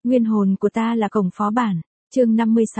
Nguyên hồn của ta là cổng phó bản. Chương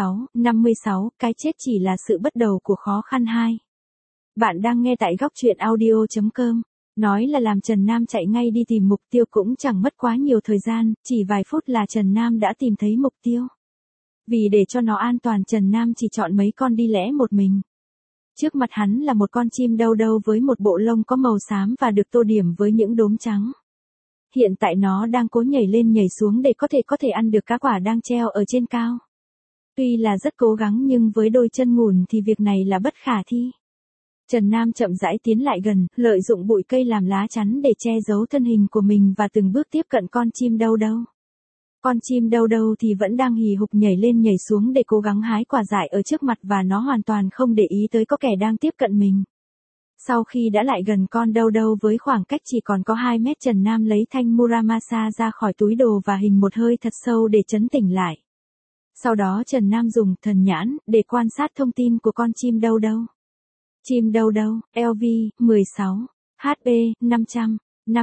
56, cái chết chỉ là sự bắt đầu của khó khăn 2. Bạn đang nghe tại góc truyện audio.com. Nói là làm Trần Nam chạy ngay đi tìm mục tiêu cũng chẳng mất quá nhiều thời gian, chỉ vài phút là Trần Nam đã tìm thấy mục tiêu. Vì để cho nó an toàn, Trần Nam chỉ chọn mấy con đi lẻ một mình. Trước mặt hắn là một con chim đâu đâu với một bộ lông có màu xám và được tô điểm với những đốm trắng. Hiện tại nó đang cố nhảy lên nhảy xuống để có thể ăn được cá quả đang treo ở trên cao. Tuy là rất cố gắng nhưng với đôi chân ngủn thì việc này là bất khả thi. Trần Nam chậm rãi tiến lại gần, lợi dụng bụi cây làm lá chắn để che giấu thân hình của mình và từng bước tiếp cận con chim đâu đâu. Con chim đâu đâu thì vẫn đang hì hục nhảy lên nhảy xuống để cố gắng hái quả dại ở trước mặt và nó hoàn toàn không để ý tới có kẻ đang tiếp cận mình. Sau khi đã lại gần con đâu đâu với khoảng cách chỉ còn có 2 mét, Trần Nam lấy thanh Muramasa ra khỏi túi đồ và hình một hơi thật sâu để trấn tĩnh lại. Sau đó Trần Nam dùng thần nhãn để quan sát thông tin của con chim đâu đâu. Chim đâu đâu, LV, 16, HP, 500,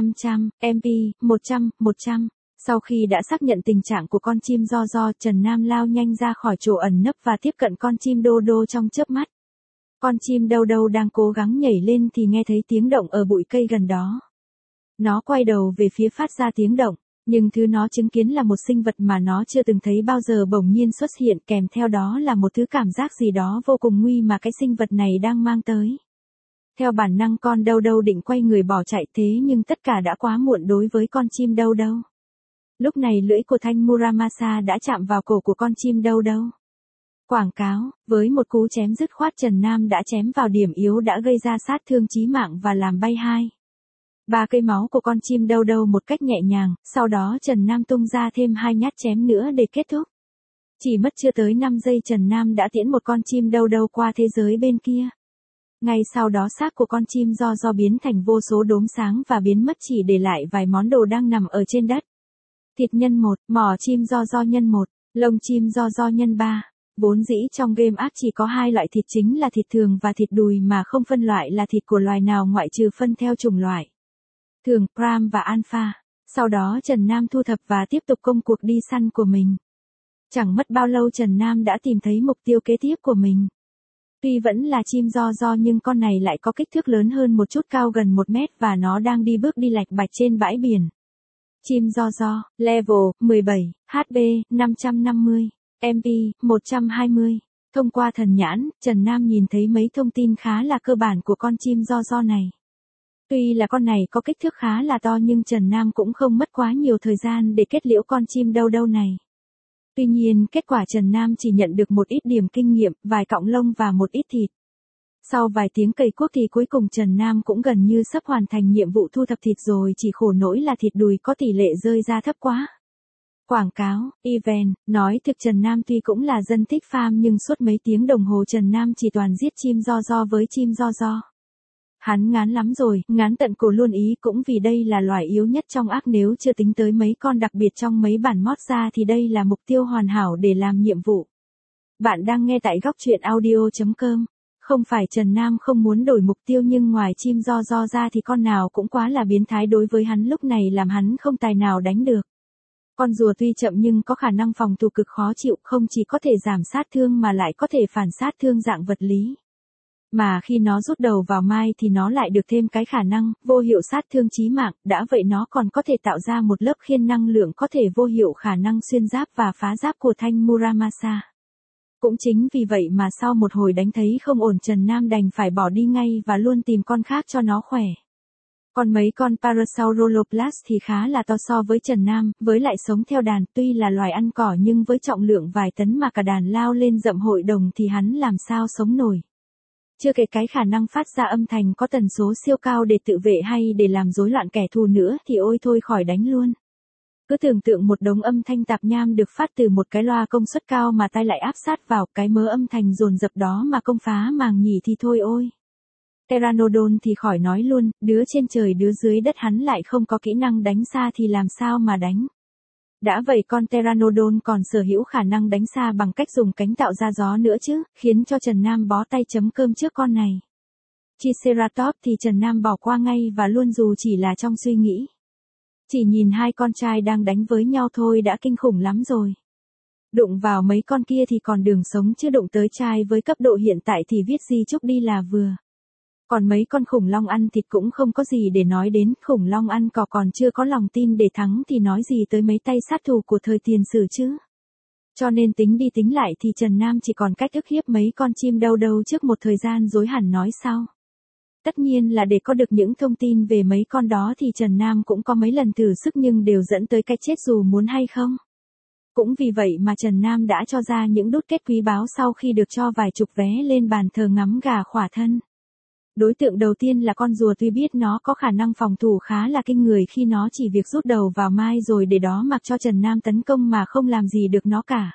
MP, 100. Sau khi đã xác nhận tình trạng của con chim do, Trần Nam lao nhanh ra khỏi chỗ ẩn nấp và tiếp cận con chim đô đô trong chớp mắt. Con chim đâu đâu đang cố gắng nhảy lên thì nghe thấy tiếng động ở bụi cây gần đó. Nó quay đầu về phía phát ra tiếng động, nhưng thứ nó chứng kiến là một sinh vật mà nó chưa từng thấy bao giờ bỗng nhiên xuất hiện, kèm theo đó là một thứ cảm giác gì đó vô cùng nguy mà cái sinh vật này đang mang tới. Theo bản năng con đâu đâu định quay người bỏ chạy, thế nhưng tất cả đã quá muộn đối với con chim đâu đâu. Lúc này lưỡi của thanh Muramasa đã chạm vào cổ của con chim đâu đâu. Quảng cáo, với một cú chém dứt khoát, Trần Nam đã chém vào điểm yếu đã gây ra sát thương chí mạng và làm bay 3 cây máu của con chim đâu đâu một cách nhẹ nhàng, sau đó Trần Nam tung ra thêm 2 nhát chém nữa để kết thúc. Chỉ mất chưa tới 5 giây Trần Nam đã tiễn một con chim đâu đâu qua thế giới bên kia. Ngay sau đó xác của con chim do biến thành vô số đốm sáng và biến mất, chỉ để lại vài món đồ đang nằm ở trên đất. Thịt nhân 1, mỏ chim do nhân 1, lông chim do nhân 3. Vốn dĩ trong game ác chỉ có 2 loại thịt chính là thịt thường và thịt đùi mà không phân loại là thịt của loài nào ngoại trừ phân theo chủng loại. Thường, Prime và Alpha. Sau đó Trần Nam thu thập và tiếp tục công cuộc đi săn của mình. Chẳng mất bao lâu Trần Nam đã tìm thấy mục tiêu kế tiếp của mình. Tuy vẫn là chim do nhưng con này lại có kích thước lớn hơn một chút, cao gần 1 mét và nó đang đi bước đi lạch bạch trên bãi biển. Chim do, level, 17, HP, 550, MP, 120. Thông qua thần nhãn, Trần Nam nhìn thấy mấy thông tin khá là cơ bản của con chim do này. Tuy là con này có kích thước khá là to nhưng Trần Nam cũng không mất quá nhiều thời gian để kết liễu con chim đâu đâu này. Tuy nhiên kết quả Trần Nam chỉ nhận được một ít điểm kinh nghiệm, vài cọng lông và một ít thịt. Sau vài tiếng cày cuốc thì cuối cùng Trần Nam cũng gần như sắp hoàn thành nhiệm vụ thu thập thịt rồi, chỉ khổ nỗi là thịt đùi có tỷ lệ rơi ra thấp quá. Quảng cáo, event, nói thực Trần Nam tuy cũng là dân thích farm nhưng suốt mấy tiếng đồng hồ Trần Nam chỉ toàn giết chim do với chim do. Hắn ngán lắm rồi, ngán tận cổ luôn ý, cũng vì đây là loài yếu nhất trong ác, nếu chưa tính tới mấy con đặc biệt trong mấy bản mod ra thì đây là mục tiêu hoàn hảo để làm nhiệm vụ. Bạn đang nghe tại góc truyện audio.com. Không phải Trần Nam không muốn đổi mục tiêu nhưng ngoài chim do ra thì con nào cũng quá là biến thái đối với hắn lúc này, làm hắn không tài nào đánh được. Con rùa tuy chậm nhưng có khả năng phòng thủ cực khó chịu, không chỉ có thể giảm sát thương mà lại có thể phản sát thương dạng vật lý. Mà khi nó rút đầu vào mai thì nó lại được thêm cái khả năng vô hiệu sát thương chí mạng, đã vậy nó còn có thể tạo ra một lớp khiên năng lượng có thể vô hiệu khả năng xuyên giáp và phá giáp của thanh Muramasa. Cũng chính vì vậy mà sau một hồi đánh thấy không ổn, Trần Nam đành phải bỏ đi ngay và luôn tìm con khác cho nó khỏe. Còn mấy con Parasaurolophus thì khá là to so với Trần Nam, với lại sống theo đàn, tuy là loài ăn cỏ nhưng với trọng lượng vài tấn mà cả đàn lao lên dậm hội đồng thì hắn làm sao sống nổi. Chưa kể cái khả năng phát ra âm thanh có tần số siêu cao để tự vệ hay để làm rối loạn kẻ thù nữa thì ôi thôi khỏi đánh luôn. Cứ tưởng tượng một đống âm thanh tạp nham được phát từ một cái loa công suất cao mà tai lại áp sát vào cái mớ âm thanh dồn dập đó mà công phá màng nhĩ thì thôi ôi. Pteranodon thì khỏi nói luôn, đứa trên trời đứa dưới đất, hắn lại không có kỹ năng đánh xa thì làm sao mà đánh. Đã vậy con Pteranodon còn sở hữu khả năng đánh xa bằng cách dùng cánh tạo ra gió nữa chứ, khiến cho Trần Nam bó tay chấm cơm trước con này. Triceratops thì Trần Nam bỏ qua ngay và luôn dù chỉ là trong suy nghĩ. Chỉ nhìn hai con trai đang đánh với nhau thôi đã kinh khủng lắm rồi. Đụng vào mấy con kia thì còn đường sống chứ đụng tới trai với cấp độ hiện tại thì viết di chúc đi là vừa. Còn mấy con khủng long ăn thịt cũng không có gì để nói đến, khủng long ăn cỏ còn chưa có lòng tin để thắng thì nói gì tới mấy tay sát thủ của thời tiền sử chứ. Cho nên tính đi tính lại thì Trần Nam chỉ còn cách ức hiếp mấy con chim đâu đâu trước một thời gian dối hẳn nói sau. Tất nhiên là để có được những thông tin về mấy con đó thì Trần Nam cũng có mấy lần thử sức nhưng đều dẫn tới cái chết dù muốn hay không. Cũng vì vậy mà Trần Nam đã cho ra những đút kết quý báu sau khi được cho vài chục vé lên bàn thờ ngắm gà khỏa thân. Đối tượng đầu tiên là con rùa, tuy biết nó có khả năng phòng thủ khá là kinh người khi nó chỉ việc rút đầu vào mai rồi để đó mặc cho Trần Nam tấn công mà không làm gì được nó cả.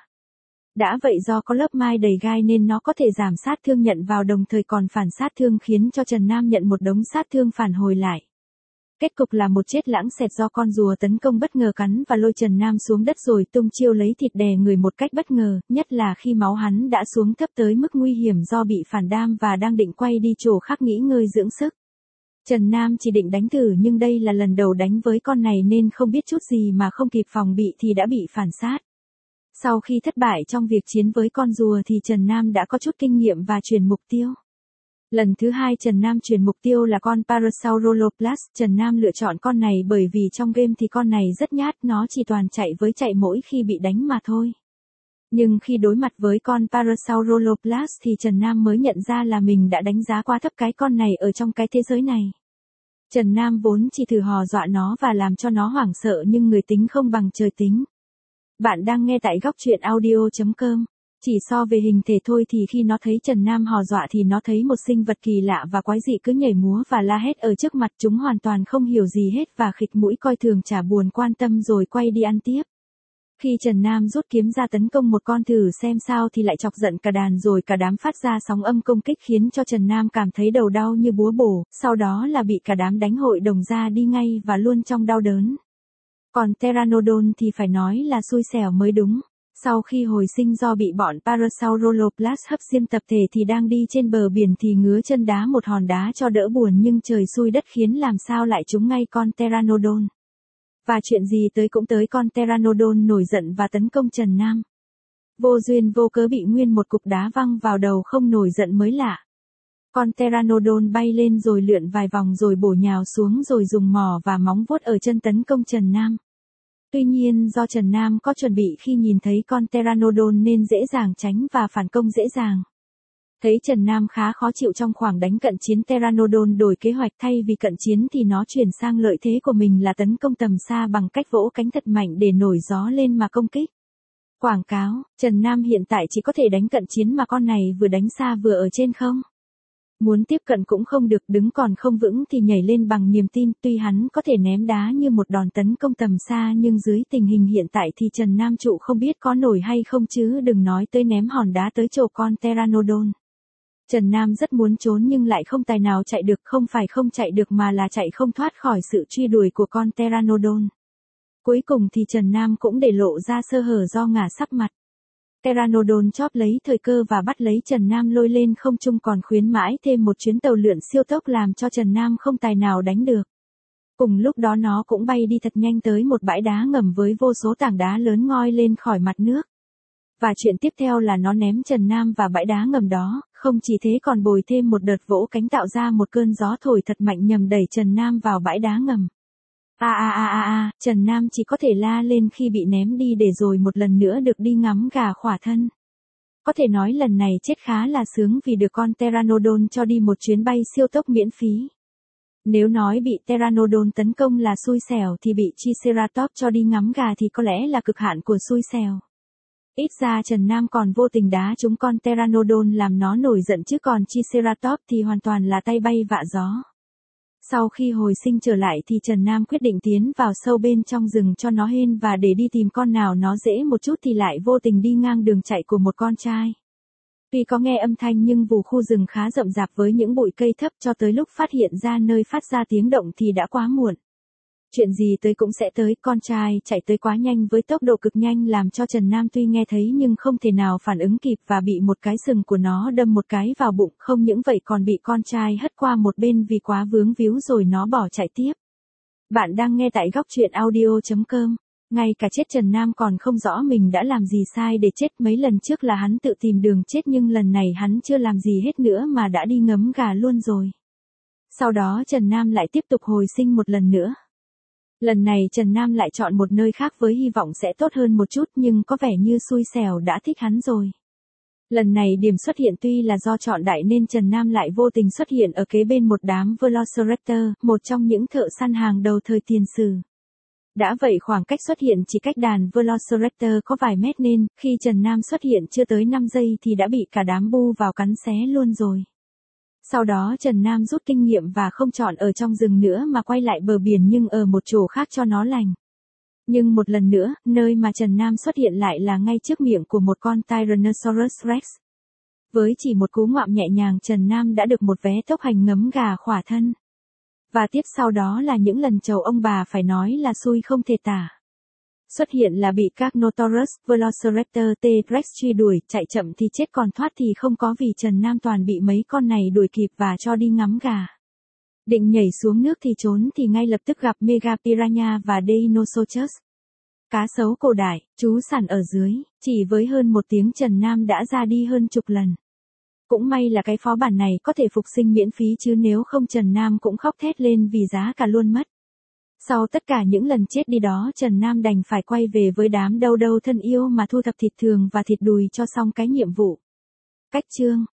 Đã vậy do có lớp mai đầy gai nên nó có thể giảm sát thương nhận vào đồng thời còn phản sát thương khiến cho Trần Nam nhận một đống sát thương phản hồi lại. Kết cục là một chết lãng xẹt do con rùa tấn công bất ngờ cắn và lôi Trần Nam xuống đất rồi tung chiêu lấy thịt đè người một cách bất ngờ, nhất là khi máu hắn đã xuống thấp tới mức nguy hiểm do bị phản đam và đang định quay đi chỗ khác nghỉ ngơi dưỡng sức. Trần Nam chỉ định đánh thử nhưng đây là lần đầu đánh với con này nên không biết chút gì mà không kịp phòng bị thì đã bị phản sát. Sau khi thất bại trong việc chiến với con rùa thì Trần Nam đã có chút kinh nghiệm và chuyển mục tiêu. Lần thứ hai Trần Nam chuyển mục tiêu là con Parasaurolophus. Trần Nam lựa chọn con này bởi vì trong game thì con này rất nhát, nó chỉ toàn chạy với chạy mỗi khi bị đánh mà thôi. Nhưng khi đối mặt với con Parasaurolophus thì Trần Nam mới nhận ra là mình đã đánh giá quá thấp cái con này ở trong cái thế giới này. Trần Nam vốn chỉ thử hò dọa nó và làm cho nó hoảng sợ nhưng người tính không bằng trời tính. Bạn đang nghe tại góc truyện audio.com. Chỉ so về hình thể thôi thì khi nó thấy Trần Nam hò dọa thì nó thấy một sinh vật kỳ lạ và quái dị cứ nhảy múa và la hét ở trước mặt chúng hoàn toàn không hiểu gì hết và khịt mũi coi thường chả buồn quan tâm rồi quay đi ăn tiếp. Khi Trần Nam rút kiếm ra tấn công một con thử xem sao thì lại chọc giận cả đàn rồi cả đám phát ra sóng âm công kích khiến cho Trần Nam cảm thấy đầu đau như búa bổ, sau đó là bị cả đám đánh hội đồng ra đi ngay và luôn trong đau đớn. Còn Pteranodon thì phải nói là xui xẻo mới đúng. Sau khi hồi sinh do bị bọn Parasaurolophus hấp diêm tập thể thì đang đi trên bờ biển thì ngứa chân đá một hòn đá cho đỡ buồn nhưng trời xui đất khiến làm sao lại trúng ngay con Pteranodon. Và chuyện gì tới cũng tới, con Pteranodon nổi giận và tấn công Trần Nam. Vô duyên vô cớ bị nguyên một cục đá văng vào đầu không nổi giận mới lạ. Con Pteranodon bay lên rồi lượn vài vòng rồi bổ nhào xuống rồi dùng mỏ và móng vuốt ở chân tấn công Trần Nam. Tuy nhiên do Trần Nam có chuẩn bị khi nhìn thấy con Pteranodon nên dễ dàng tránh và phản công dễ dàng. Thấy Trần Nam khá khó chịu trong khoảng đánh cận chiến, Pteranodon đổi kế hoạch, thay vì cận chiến thì nó chuyển sang lợi thế của mình là tấn công tầm xa bằng cách vỗ cánh thật mạnh để nổi gió lên mà công kích. Quảng cáo, Trần Nam hiện tại chỉ có thể đánh cận chiến mà con này vừa đánh xa vừa ở trên không. Muốn tiếp cận cũng không được, đứng còn không vững thì nhảy lên bằng niềm tin. Tuy hắn có thể ném đá như một đòn tấn công tầm xa nhưng dưới tình hình hiện tại thì Trần Nam trụ không biết có nổi hay không chứ đừng nói tới ném hòn đá tới chỗ con Pteranodon. Trần Nam rất muốn trốn nhưng lại không tài nào chạy được, không phải không chạy được mà là chạy không thoát khỏi sự truy đuổi của con Pteranodon. Cuối cùng thì Trần Nam cũng để lộ ra sơ hở do ngả sắc mặt. Pteranodon chóp lấy thời cơ và bắt lấy Trần Nam lôi lên không trung còn khuyến mãi thêm một chuyến tàu lượn siêu tốc làm cho Trần Nam không tài nào đánh được. Cùng lúc đó nó cũng bay đi thật nhanh tới một bãi đá ngầm với vô số tảng đá lớn ngoi lên khỏi mặt nước. Và chuyện tiếp theo là nó ném Trần Nam vào bãi đá ngầm đó, không chỉ thế còn bồi thêm một đợt vỗ cánh tạo ra một cơn gió thổi thật mạnh nhằm đẩy Trần Nam vào bãi đá ngầm. Trần Nam chỉ có thể la lên khi bị ném đi để rồi một lần nữa được đi ngắm gà khỏa thân. Có thể nói lần này chết khá là sướng vì được con Pteranodon cho đi một chuyến bay siêu tốc miễn phí. Nếu nói bị Pteranodon tấn công là xui xẻo thì bị Triceratops cho đi ngắm gà thì có lẽ là cực hạn của xui xẻo. Ít ra Trần Nam còn vô tình đá trúng con Pteranodon làm nó nổi giận chứ còn Triceratops thì hoàn toàn là tay bay vạ gió. Sau khi hồi sinh trở lại thì Trần Nam quyết định tiến vào sâu bên trong rừng cho nó hên và để đi tìm con nào nó dễ một chút thì lại vô tình đi ngang đường chạy của một con trai. Tuy có nghe âm thanh nhưng vùng khu rừng khá rậm rạp với những bụi cây thấp cho tới lúc phát hiện ra nơi phát ra tiếng động thì đã quá muộn. Chuyện gì tới cũng sẽ tới, con trai chạy tới quá nhanh với tốc độ cực nhanh làm cho Trần Nam tuy nghe thấy nhưng không thể nào phản ứng kịp và bị một cái sừng của nó đâm một cái vào bụng, không những vậy còn bị con trai hất qua một bên vì quá vướng víu rồi nó bỏ chạy tiếp. Bạn đang nghe tại góc truyện audio.com. Ngay cả chết Trần Nam còn không rõ mình đã làm gì sai để chết, mấy lần trước là hắn tự tìm đường chết nhưng lần này hắn chưa làm gì hết nữa mà đã đi ngấm gà luôn rồi. Sau đó Trần Nam lại tiếp tục hồi sinh một lần nữa. Lần này Trần Nam lại chọn một nơi khác với hy vọng sẽ tốt hơn một chút nhưng có vẻ như xui xẻo đã thích hắn rồi. Lần này điểm xuất hiện tuy là do chọn đại nên Trần Nam lại vô tình xuất hiện ở kế bên một đám Velociraptor, một trong những thợ săn hàng đầu thời tiền sử. Đã vậy khoảng cách xuất hiện chỉ cách đàn Velociraptor có vài mét nên, khi Trần Nam xuất hiện chưa tới 5 giây thì đã bị cả đám bu vào cắn xé luôn rồi. Sau đó Trần Nam rút kinh nghiệm và không chọn ở trong rừng nữa mà quay lại bờ biển nhưng ở một chỗ khác cho nó lành. Nhưng một lần nữa, nơi mà Trần Nam xuất hiện lại là ngay trước miệng của một con Tyrannosaurus Rex. Với chỉ một cú ngoạm nhẹ nhàng Trần Nam đã được một vé tốc hành ngấm gà khỏa thân. Và tiếp sau đó là những lần chầu ông bà phải nói là xui không thể tả. Xuất hiện là bị các Carnotaurus, Velociraptor, T-Rex truy đuổi, chạy chậm thì chết còn thoát thì không có vì Trần Nam toàn bị mấy con này đuổi kịp và cho đi ngắm gà. Định nhảy xuống nước thì trốn thì ngay lập tức gặp Mega Piranha và Deinosuchus. Cá sấu cổ đại, trú sẵn ở dưới, chỉ với hơn một tiếng Trần Nam đã ra đi hơn chục lần. Cũng may là cái phó bản này có thể phục sinh miễn phí chứ nếu không Trần Nam cũng khóc thét lên vì giá cả luôn mất. Sau tất cả những lần chết đi đó Trần Nam đành phải quay về với đám đâu đâu thân yêu mà thu thập thịt thường và thịt đùi cho xong cái nhiệm vụ. Cách chương